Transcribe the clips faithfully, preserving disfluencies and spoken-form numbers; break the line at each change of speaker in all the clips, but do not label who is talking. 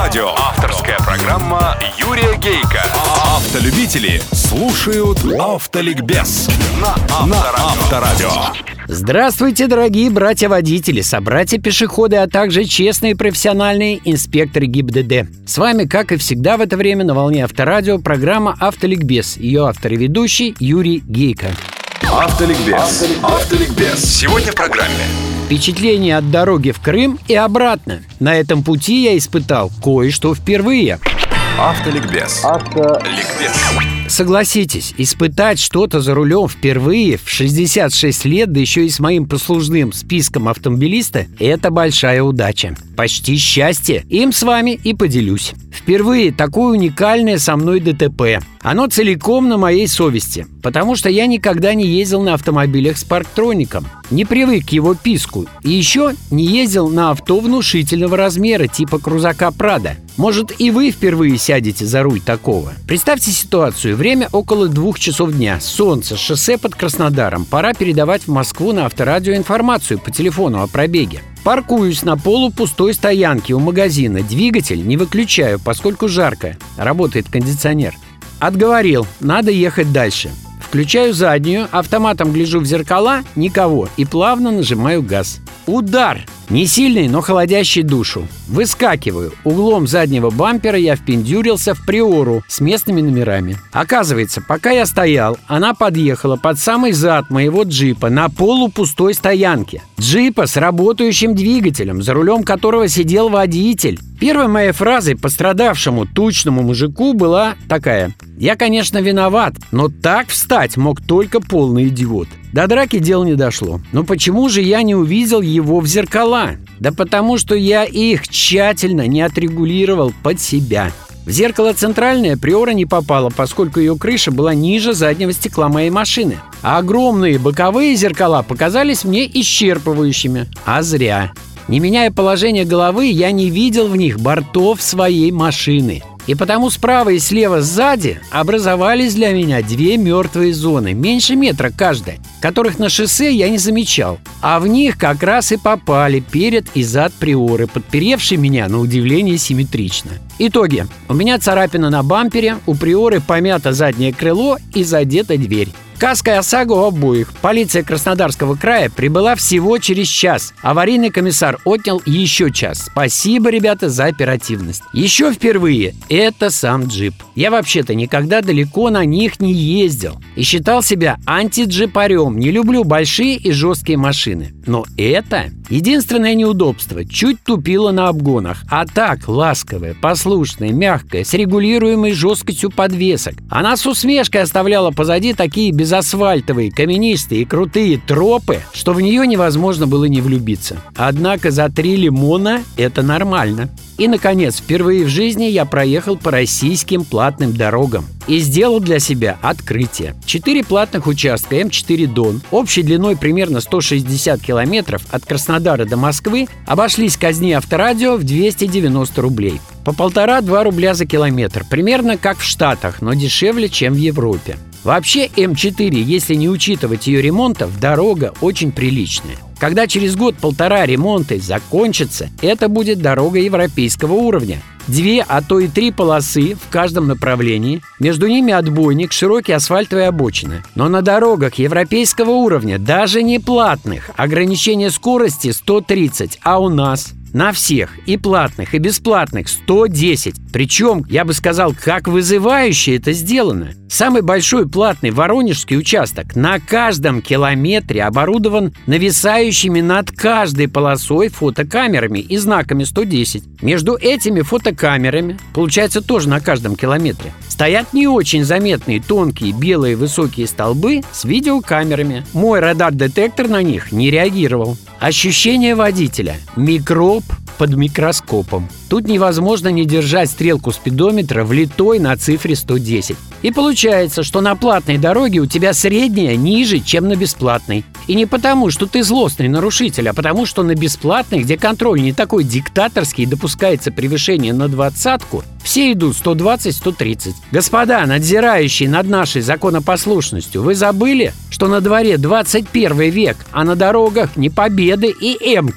Авторадио. Авторская программа Юрия Гейка. Автолюбители слушают Автоликбез на Авторадио.
Здравствуйте, дорогие братья-водители, собратья-пешеходы, а также честные профессиональные инспекторы ГИБДД. С вами, как и всегда в это время, на волне Авторадио программа «Автоликбез». Ее автор и ведущий Юрий Гейка.
Автоликбез. Автоликбез. Сегодня в программе.
Впечатление от дороги в Крым и обратно. На этом пути я испытал кое-что впервые.
Автоликбез. Автоликбез.
Согласитесь, испытать что-то за рулем впервые в шестьдесят шесть лет, да еще и с моим послужным списком автомобилиста, это большая удача. Почти счастье. Им с вами и поделюсь. Впервые такое уникальное со мной ДТП. Оно целиком на моей совести, потому что я никогда не ездил на автомобилях с парктроником, не привык к его писку и еще не ездил на авто внушительного размера типа крузака Прада. Может, и вы впервые сядете за руль такого? Представьте ситуацию. Время около двух часов дня. Солнце, шоссе под Краснодаром. Пора передавать в Москву на Авторадио информацию по телефону о пробеге. Паркуюсь на полупустой стоянке у магазина. Двигатель не выключаю, поскольку жарко. Работает кондиционер. Отговорил, надо ехать дальше. Включаю заднюю, автоматом гляжу в зеркала, никого, и плавно нажимаю газ. Удар! Не сильный, но холодящий душу. Выскакиваю. Углом заднего бампера я впендюрился в приору с местными номерами. Оказывается, пока я стоял, она подъехала под самый зад моего джипа на полупустой стоянке. Джипа с работающим двигателем, за рулем которого сидел водитель. Первой моей фразой пострадавшему тучному мужику была такая: «Я, конечно, виноват, но так встать мог только полный идиот». До драки дело не дошло. Но почему же я не увидел его в зеркала? Да потому что я их тщательно не отрегулировал под себя. В зеркало центральное приора не попала, поскольку ее крыша была ниже заднего стекла моей машины. А огромные боковые зеркала показались мне исчерпывающими. А зря. Не меняя положение головы, я не видел в них бортов своей машины. И потому справа и слева сзади образовались для меня две мертвые зоны, меньше метра каждая, которых на шоссе я не замечал. А в них как раз и попали перед и зад приоры, подперевшие меня на удивление симметрично. Итоги. У меня царапина на бампере, у приоры помято заднее крыло и задета дверь. Каска и ОСАГО у обоих. Полиция Краснодарского края прибыла всего через час. Аварийный комиссар отнял еще час. Спасибо, ребята, за оперативность. Еще впервые это сам джип. Я вообще-то никогда далеко на них не ездил и считал себя антиджипарем. Не люблю большие и жесткие машины. Но это единственное неудобство. Чуть тупило на обгонах. А так ласковая, послушная, мягкая, с регулируемой жесткостью подвесок. Она с усмешкой оставляла позади такие безопасные асфальтовые, каменистые и крутые тропы, что в нее невозможно было не влюбиться. Однако за три лимона это нормально. И, наконец, впервые в жизни я проехал по российским платным дорогам и сделал для себя открытие. Четыре платных участка эм четыре Дон, общей длиной примерно сто шестьдесят километров от Краснодара до Москвы, обошлись казне Авторадио в двести девяносто рублей. По полтора-два рубля за километр, примерно как в Штатах, но дешевле, чем в Европе. Вообще эм четыре, если не учитывать ее ремонтов, дорога очень приличная. Когда через год-полтора ремонты закончатся, это будет дорога европейского уровня. Две, а то и три полосы в каждом направлении. Между ними отбойник, широкие асфальтовые обочины. Но на дорогах европейского уровня, даже не платных, ограничение скорости сто тридцать, а у нас на всех, и платных, и бесплатных, сто десять. Причем, я бы сказал, как вызывающе это сделано. Самый большой платный воронежский участок на каждом километре оборудован нависающими над каждой полосой фотокамерами и знаками сто десять. Между этими фотокамерами, получается тоже на каждом километре, стоят не очень заметные тонкие белые высокие столбы с видеокамерами. Мой радар-детектор на них не реагировал. Ощущение водителя. Микроб под микроскопом. Тут невозможно не держать стрелку спидометра влитой на цифре сто десять. И получается, что на платной дороге у тебя средняя ниже, чем на бесплатной. И не потому, что ты злостный нарушитель, а потому, что на бесплатной, где контроль не такой диктаторский и допускается превышение на двадцатку, все идут сто двадцать - сто тридцать. Господа, надзирающие над нашей законопослушностью, вы забыли, что на дворе двадцать первый век, а на дорогах не победы и эмки? В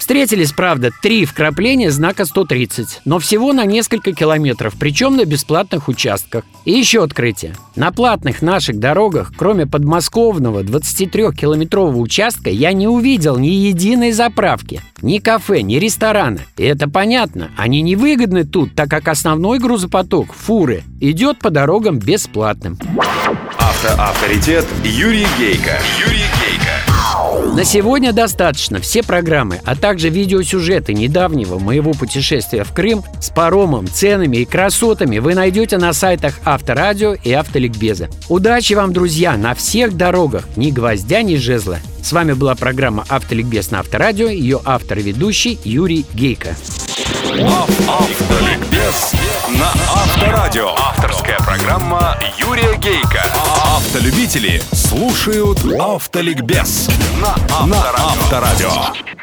Встретились, правда, три вкрапления знака сто тридцать, но всего на несколько километров, причем на бесплатных участках. И еще открытие. На платных наших дорогах, кроме подмосковного двадцатитрёхкилометрового участка, я не увидел ни единой заправки, ни кафе, ни ресторана. И это понятно, они невыгодны тут, так как основной грузопоток, фуры, идет по дорогам бесплатным.
Автоавторитет Юрий Гейко. Юрий Гейко.
На сегодня достаточно. Все программы, а также видеосюжеты недавнего моего путешествия в Крым с паромом, ценами и красотами вы найдете на сайтах Авторадио и Автоликбеза. Удачи вам, друзья, на всех дорогах, ни гвоздя, ни жезла. С вами была программа Автоликбез на Авторадио, ее автор и ведущий Юрий Гейко.
Автоликбез на Авторадио. Авторская программа Юрия Гейко. Автолюбители слушают Автоликбез на Авторадио.